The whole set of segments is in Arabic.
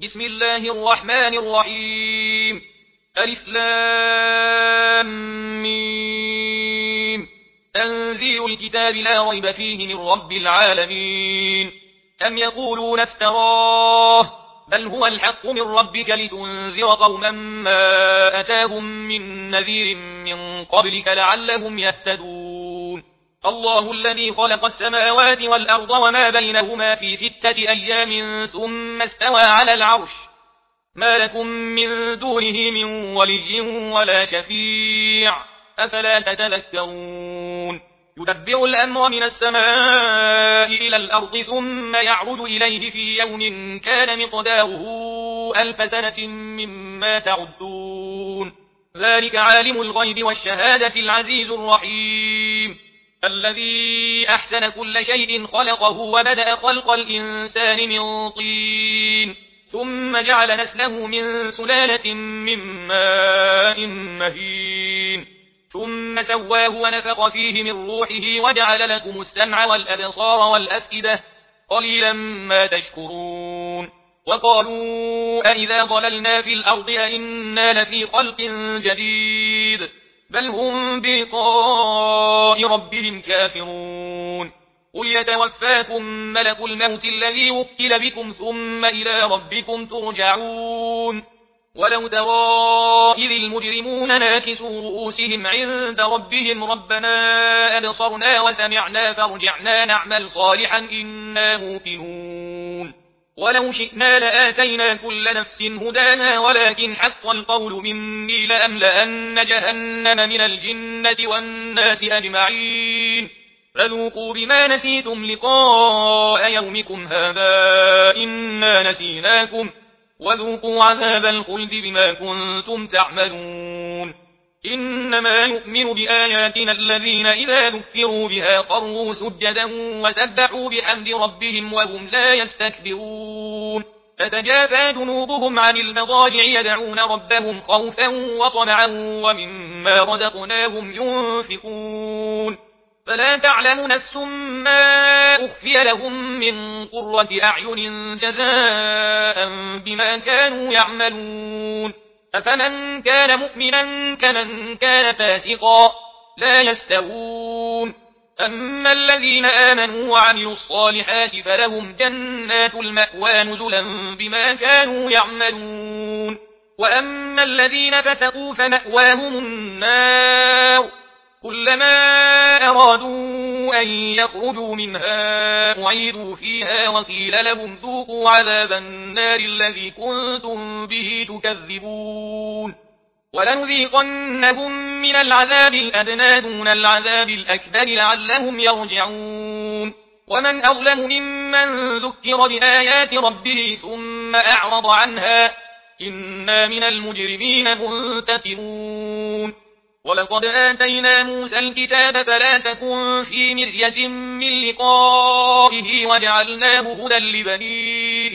بسم الله الرحمن الرحيم. ألف لام ميم. تنزيل الكتاب لا ريب فيه من رب العالمين. أم يقولون افتراه بل هو الحق من ربك لتنذر قوما ما أتاهم من نذير من قبلك لعلهم يهتدون. الله الذي خلق السماوات والأرض وما بينهما في 6 أيام ثم استوى على العرش ما لكم من دونه من ولي ولا شفيع أفلا تتذكرون. يدبر الأمر من السماء إلى الأرض ثم يعرج إليه في يوم كان مقداره 1000 سنة مما تعدون. ذلك عالم الغيب والشهادة العزيز الرحيم الذي أحسن كل شيء خلقه وبدأ خلق الإنسان من طين ثم جعل نسله من سلالة من ماء مهين ثم سواه ونفخ فيه من روحه وجعل لكم السمع والأبصار والأفئدة قليلا ما تشكرون. وقالوا أئذا ضللنا في الأرض أئنا لفي خلق جديد بل هم بلقاء ربهم كافرون. قل يتوفاكم ملك الموت الذي وكل بكم ثم إلى ربكم ترجعون. ولو ترى إذ المجرمون ناكسوا رؤوسهم عند ربهم ربنا أبصرنا وسمعنا فارجعنا نعمل صالحا إنا موقنون. ولو شئنا لآتينا كل نفس هداها ولكن حق القول مني لأملأن جهنم من الجنة والناس أجمعين فذوقوا بما نسيتم لقاء يومكم هذا إنا نسيناكم وذوقوا عذاب الخلد بما كنتم تعملون. إنما يؤمن بآياتنا الذين إذا ذكروا بها خروا سجدا وسبحوا بحمد ربهم وهم لا يستكبرون. تتجافى جنوبهم عن المضاجع يدعون ربهم خوفا وطمعا ومما رزقناهم ينفقون. فلا تعلم نفس ما أخفي لهم من قرة أعين جزاء بما كانوا يعملون. أفمن كان مؤمنا كمن كان فاسقا لا يستوون. أما الذين آمنوا وعملوا الصالحات فلهم جنات المأوى نزلا بما كانوا يعملون. وأما الذين فسقوا فمأواهم النار كلما أرادوا أن يخرجوا منها أعيدوا فيها وقيل لهم ذوقوا عذاب النار الذي كنتم به تكذبون. ولنذيقنهم من العذاب الأدنى دون العذاب الأكبر لعلهم يرجعون. ومن أظلم ممن ذكر بآيات ربه ثم أعرض عنها إنا من المجرمين منتقمون. ولقد آتينا موسى الكتاب فلا تكن في مرية من لقائه وجعلناه هدى لبني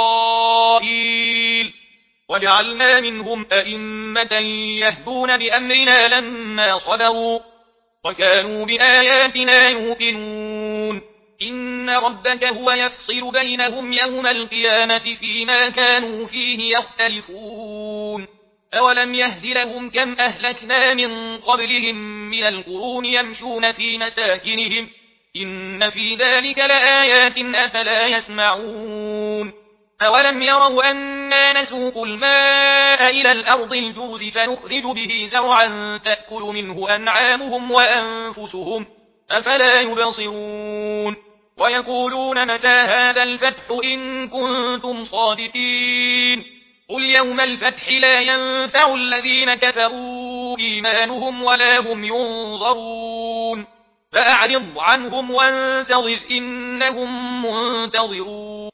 إسرائيل وجعلنا منهم أئمة يهدون بأمرنا لما صبروا وكانوا بآياتنا يوقنون. إن ربك هو يفصل بينهم يوم القيامة فيما كانوا فيه يختلفون. أولم يهد لهم كم أهلكنا من قبلهم من القرون يمشون في مساكنهم إن في ذلك لآيات أفلا يسمعون. أولم يروا أنا نسوق الماء إلى الأرض الجرز فنخرج به زرعا تأكل منه أنعامهم وأنفسهم أفلا يبصرون. ويقولون متى هذا الفتح إن كنتم صادقين قل يوم الفتح لا ينفع الذين كفروا إيمانهم ولا هم ينظرون. فأعرض عنهم وانتظر إنهم منتظرون.